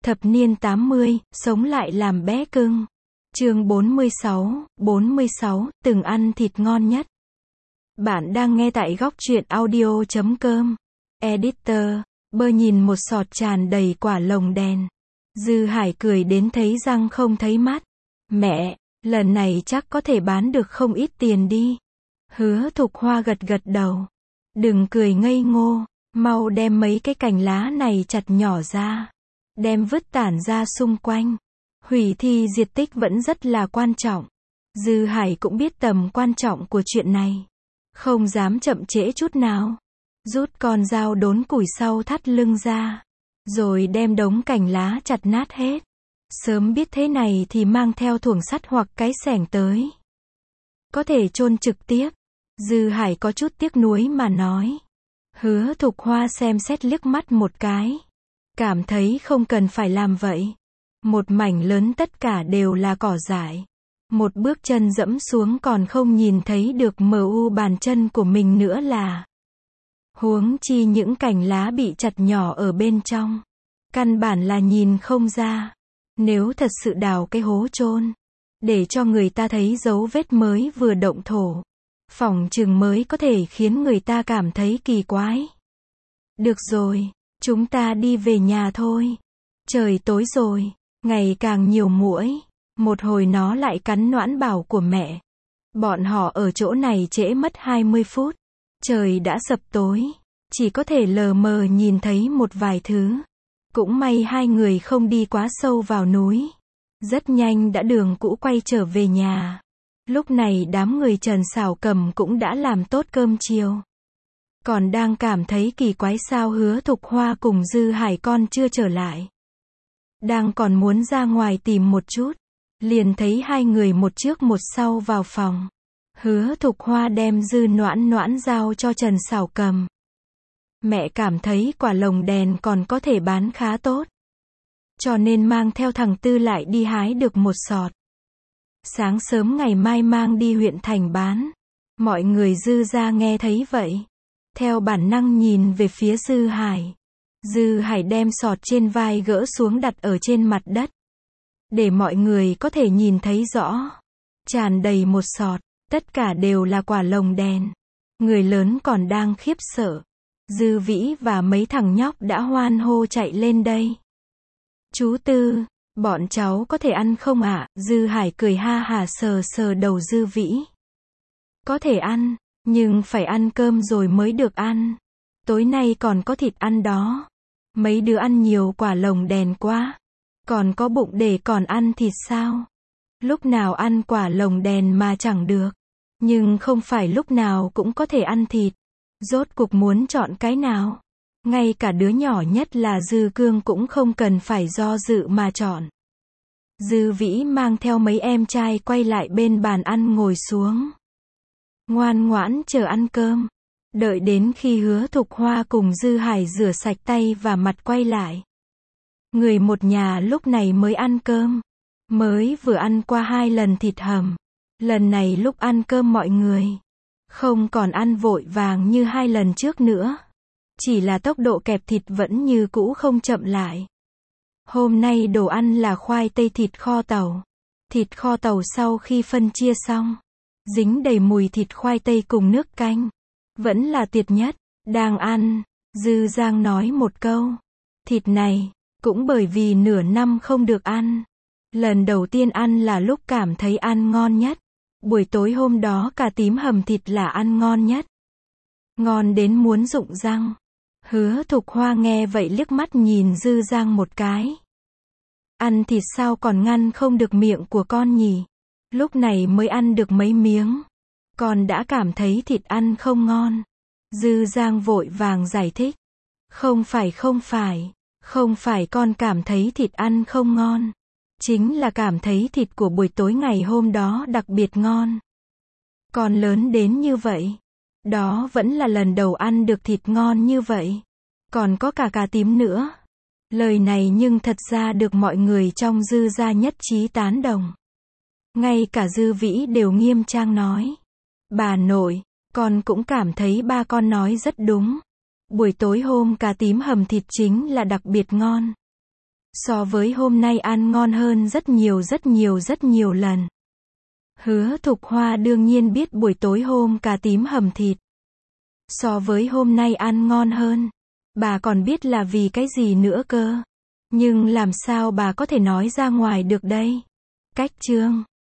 Thập niên 80, sống lại làm bé cưng. Chương 46, từng ăn thịt ngon nhất. Bạn đang nghe tại góc truyện audio.com. Editor, Bơ nhìn một sọt tràn đầy quả lồng đèn. Dư Hải cười đến thấy răng không thấy mắt. Mẹ, lần này chắc có thể bán được không ít tiền đi. Hứa Thục Hoa gật gật đầu. Đừng cười ngây ngô, mau đem mấy cái cành lá này chặt nhỏ ra. Đem vứt tản ra xung quanh. Hủy thi diệt tích vẫn rất là quan trọng. Dư Hải cũng biết tầm quan trọng của chuyện này. Không dám chậm trễ chút nào. Rút con dao đốn củi sau thắt lưng ra. Rồi đem đống cành lá chặt nát hết. Sớm biết thế này thì mang theo thuồng sắt hoặc cái xẻng tới. Có thể chôn trực tiếp. Dư Hải có chút tiếc nuối mà nói. Hứa Thục Hoa xem xét liếc mắt một cái. Cảm thấy không cần phải làm vậy. Một mảnh lớn tất cả đều là cỏ dại. Một bước chân dẫm xuống còn không nhìn thấy được bàn chân của mình nữa là. Huống chi những cành lá bị chặt nhỏ ở bên trong. Căn bản là nhìn không ra. Nếu thật sự đào cái hố chôn để cho người ta thấy dấu vết mới vừa động thổ. Phỏng chừng mới có thể khiến người ta cảm thấy kỳ quái. Được rồi, chúng ta đi về nhà thôi. Trời tối rồi, ngày càng nhiều muỗi. Một hồi nó lại cắn noãn bảo của mẹ. Bọn họ ở chỗ này trễ mất 20 phút. Trời đã sập tối, chỉ có thể lờ mờ nhìn thấy một vài thứ. Cũng may hai người không đi quá sâu vào núi. Rất nhanh đã đường cũ quay trở về nhà. Lúc này đám người Trần Sảo Cầm cũng đã làm tốt cơm chiều. Còn đang cảm thấy kỳ quái sao Hứa Thục Hoa cùng Dư Hải con chưa trở lại. Đang còn muốn ra ngoài tìm một chút. Liền thấy hai người một trước một sau vào phòng. Hứa Thục Hoa đem Dư Noãn giao cho Trần Sảo Cầm. Mẹ cảm thấy quả lồng đèn còn có thể bán khá tốt. Cho nên mang theo thằng Tư lại đi hái được một sọt. Sáng sớm ngày mai mang đi huyện thành bán. Mọi người Dư ra nghe thấy vậy. Theo bản năng nhìn về phía Dư Hải. Dư Hải đem sọt trên vai gỡ xuống đặt ở trên mặt đất. Để mọi người có thể nhìn thấy rõ. Tràn đầy một sọt. Tất cả đều là quả lồng đèn. Người lớn còn đang khiếp sợ. Dư Vĩ và mấy thằng nhóc đã hoan hô chạy lên đây. Chú Tư, bọn cháu có thể ăn không ạ? Dư Hải cười ha hả sờ đầu Dư Vĩ. Có thể ăn, nhưng phải ăn cơm rồi mới được ăn. Tối nay còn có thịt ăn đó. Mấy đứa ăn nhiều quả lồng đèn quá. Còn có bụng để còn ăn thịt sao? Lúc nào ăn quả lồng đèn mà chẳng được. Nhưng không phải lúc nào cũng có thể ăn thịt. Rốt cuộc muốn chọn cái nào? Ngay cả đứa nhỏ nhất là Dư Cương cũng không cần phải do dự mà chọn. Dư Vĩ mang theo mấy em trai quay lại bên bàn ăn ngồi xuống. Ngoan ngoãn chờ ăn cơm. Đợi đến khi Hứa Thục Hoa cùng Dư Hải rửa sạch tay và mặt quay lại. Người một nhà lúc này mới ăn cơm. Mới vừa ăn qua 2 lần thịt hầm. Lần này lúc ăn cơm mọi người không còn ăn vội vàng như 2 lần trước nữa. Chỉ là tốc độ kẹp thịt vẫn như cũ không chậm lại. Hôm nay đồ ăn là khoai tây thịt kho tàu. Thịt kho tàu sau khi phân chia xong, dính đầy mùi thịt khoai tây cùng nước canh. Vẫn là tuyệt nhất. Đang ăn, Dư Giang nói một câu. Thịt này, cũng bởi vì nửa năm không được ăn. Lần đầu tiên ăn là lúc cảm thấy ăn ngon nhất. Buổi tối hôm đó cà tím hầm thịt là ăn ngon nhất. Ngon đến muốn rụng răng. Hứa Thục Hoa nghe vậy liếc mắt nhìn Dư Giang một cái. Ăn thịt sao còn ngăn không được miệng của con nhỉ? Lúc này mới ăn được mấy miếng. Con đã cảm thấy thịt ăn không ngon. Dư Giang vội vàng giải thích. Không phải con cảm thấy thịt ăn không ngon. Chính là cảm thấy thịt của buổi tối ngày hôm đó đặc biệt ngon. Con lớn đến như vậy. Đó vẫn là lần đầu ăn được thịt ngon như vậy. Còn có cả cà tím nữa. Lời này nhưng thật ra được mọi người trong Dư gia nhất trí tán đồng. Ngay cả Dư Vĩ đều nghiêm trang nói. Bà nội, con cũng cảm thấy ba con nói rất đúng. Buổi tối hôm cà tím hầm thịt chính là đặc biệt ngon. So với hôm nay ăn ngon hơn rất nhiều lần. Hứa Thục Hoa đương nhiên biết buổi tối hôm cà tím hầm thịt. So với hôm nay ăn ngon hơn. Bà còn biết là vì cái gì nữa cơ. Nhưng làm sao bà có thể nói ra ngoài được đây? Cách chương